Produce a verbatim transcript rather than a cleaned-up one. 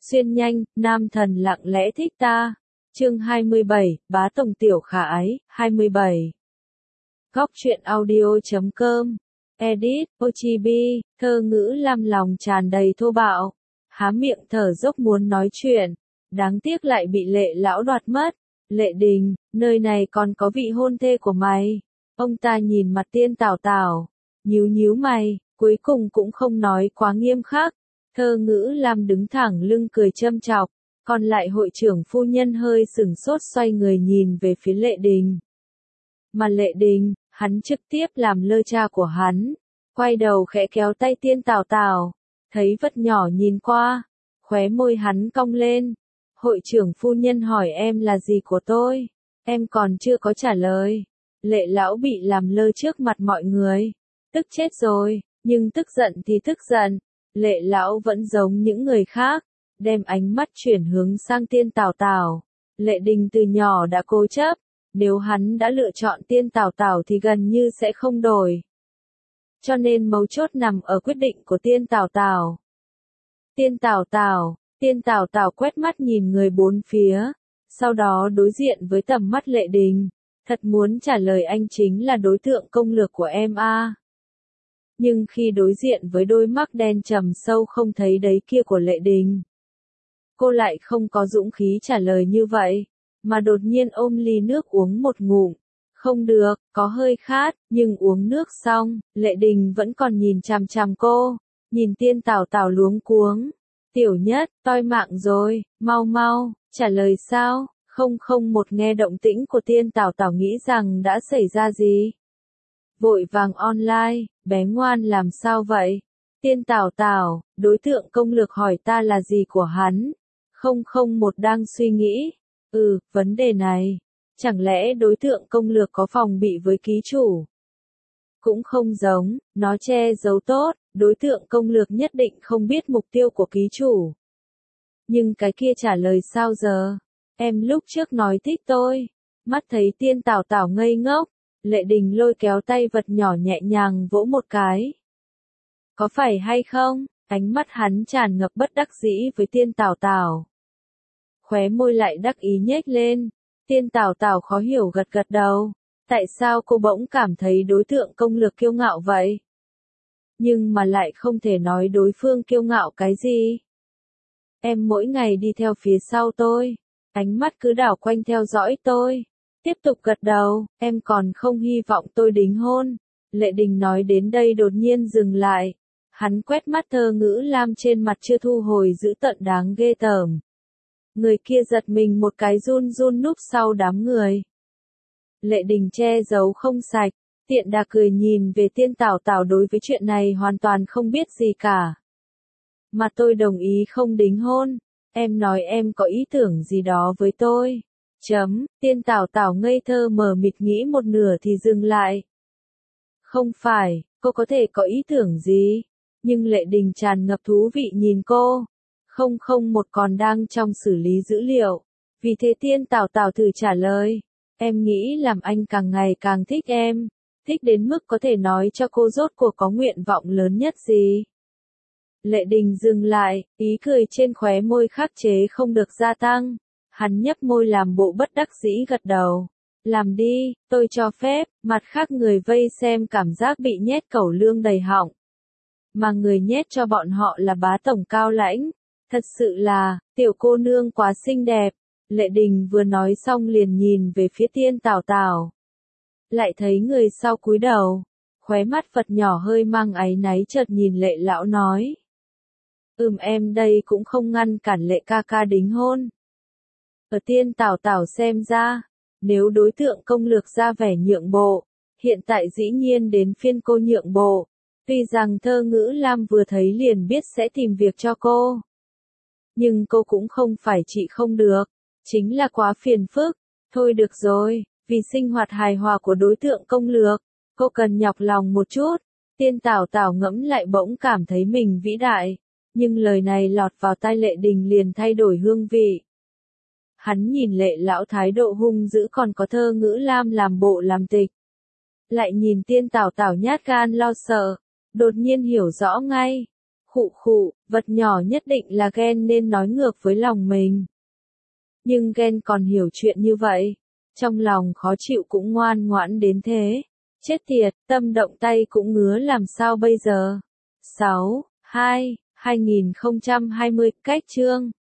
Xuyên nhanh, nam thần lặng lẽ thích ta. Chương hai mươi bảy, bá tổng tiểu khả ái, hai mươi bảy. Góc truyện audio.com. Edit, Ochibi, thơ ngữ lam lòng tràn đầy thô bạo. Há miệng thở dốc muốn nói chuyện. Đáng tiếc lại bị Lệ lão đoạt mất. Lệ Đình, nơi này còn có vị hôn thê của mày. Ông ta nhìn mặt Tiên Tảo Tảo, nhíu nhíu mày, cuối cùng cũng không nói quá nghiêm khắc. Thơ ngữ lam đứng thẳng lưng cười châm chọc, còn lại hội trưởng phu nhân hơi sửng sốt xoay người nhìn về phía Lệ Đình. Mà Lệ Đình, hắn trực tiếp làm lơ cha của hắn, quay đầu khẽ kéo tay Tiên Tảo Tảo, thấy vật nhỏ nhìn qua, khóe môi hắn cong lên. Hội trưởng phu nhân hỏi em là gì của tôi, em còn chưa có trả lời. Lệ lão bị làm lơ trước mặt mọi người, tức chết rồi, nhưng tức giận thì tức giận. Lệ lão vẫn giống những người khác, đem ánh mắt chuyển hướng sang Tiên Tảo Tảo. Lệ Đình từ nhỏ đã cố chấp, nếu hắn đã lựa chọn Tiên Tảo Tảo thì gần như sẽ không đổi. Cho nên mấu chốt nằm ở quyết định của Tiên Tảo Tảo. Tiên Tảo Tảo, Tiên Tảo Tảo quét mắt nhìn người bốn phía, sau đó đối diện với tầm mắt Lệ Đình, thật muốn trả lời anh chính là đối tượng công lược của em a. Nhưng khi đối diện với đôi mắt đen trầm sâu không thấy đấy kia của Lệ Đình, cô lại không có dũng khí trả lời như vậy, mà đột nhiên ôm ly nước uống một ngụm. Không được, có hơi khát, nhưng uống nước xong, Lệ Đình vẫn còn nhìn chằm chằm cô, nhìn Tiên Tảo Tảo luống cuống. Tiểu nhất, toi mạng rồi, mau mau, trả lời sao? Không không một nghe động tĩnh của Tiên Tảo Tảo nghĩ rằng đã xảy ra gì. Vội vàng online, bé ngoan làm sao vậy? Tiên Tảo Tảo, đối tượng công lược hỏi ta là gì của hắn? Không không một đang suy nghĩ. Ừ, vấn đề này. Chẳng lẽ đối tượng công lược có phòng bị với ký chủ? Cũng không giống, nó che giấu tốt, đối tượng công lược nhất định không biết mục tiêu của ký chủ. Nhưng cái kia trả lời sao giờ? Em lúc trước nói thích tôi. Mắt thấy Tiên Tảo Tảo ngây ngốc, Lệ Đình lôi kéo tay vật nhỏ nhẹ nhàng vỗ một cái. Có phải hay không? Ánh mắt hắn tràn ngập bất đắc dĩ với Tiên Tảo Tảo. Khóe môi lại đắc ý nhếch lên. Tiên Tảo Tảo khó hiểu gật gật đầu. Tại sao cô bỗng cảm thấy đối tượng công lược kiêu ngạo vậy? Nhưng mà lại không thể nói đối phương kiêu ngạo cái gì. Em mỗi ngày đi theo phía sau tôi, ánh mắt cứ đảo quanh theo dõi tôi. Tiếp tục gật đầu, em còn không hy vọng tôi đính hôn. Lệ Đình nói đến đây đột nhiên dừng lại. Hắn quét mắt thơ ngữ lam trên mặt chưa thu hồi dữ tợn đáng ghê tởm. Người kia giật mình một cái run run núp sau đám người. Lệ Đình che giấu không sạch, tiện đà cười nhìn về Tiên Tảo Tảo đối với chuyện này hoàn toàn không biết gì cả. Mà tôi đồng ý không đính hôn, em nói em có ý tưởng gì đó với tôi. Chấm, Tiên Tảo Tảo ngây thơ mờ mịt nghĩ một nửa thì dừng lại. Không phải, cô có thể có ý tưởng gì, nhưng Lệ Đình tràn ngập thú vị nhìn cô. Không không một còn đang trong xử lý dữ liệu, vì thế Tiên Tảo Tảo thử trả lời. Em nghĩ làm anh càng ngày càng thích em, thích đến mức có thể nói cho cô rốt cuộc có nguyện vọng lớn nhất gì. Lệ Đình dừng lại, ý cười trên khóe môi khắc chế không được gia tăng. Hắn nhấp môi làm bộ bất đắc dĩ gật đầu. Làm đi, tôi cho phép, mặt khác người vây xem cảm giác bị nhét cẩu lương đầy họng. Mà người nhét cho bọn họ là bá tổng cao lãnh. Thật sự là, tiểu cô nương quá xinh đẹp. Lệ Đình vừa nói xong liền nhìn về phía Tiên Tảo Tảo. Lại thấy người sau cúi đầu, khóe mắt Phật nhỏ hơi mang áy náy chợt nhìn Lệ lão nói. Ừm em đây cũng không ngăn cản Lệ ca ca đính hôn. Ở Tiên Tảo Tảo xem ra, nếu đối tượng công lược ra vẻ nhượng bộ, hiện tại dĩ nhiên đến phiên cô nhượng bộ. Tuy rằng thơ ngữ lam vừa thấy liền biết sẽ tìm việc cho cô. Nhưng cô cũng không phải chị không được, chính là quá phiền phức. Thôi được rồi, vì sinh hoạt hài hòa của đối tượng công lược, cô cần nhọc lòng một chút. Tiên Tảo Tảo ngẫm lại bỗng cảm thấy mình vĩ đại, nhưng lời này lọt vào tai Lệ Đình liền thay đổi hương vị. Hắn nhìn Lệ lão thái độ hung dữ còn có thơ ngữ lam làm bộ làm tịch. Lại nhìn Tiên Tảo Tảo nhát gan lo sợ, đột nhiên hiểu rõ ngay. Khụ khụ, vật nhỏ nhất định là ghen nên nói ngược với lòng mình. Nhưng ghen còn hiểu chuyện như vậy. Trong lòng khó chịu cũng ngoan ngoãn đến thế. Chết tiệt, tâm động tay cũng ngứa làm sao bây giờ? sáu, hai, hai nghìn không trăm hai mươi, cách chương.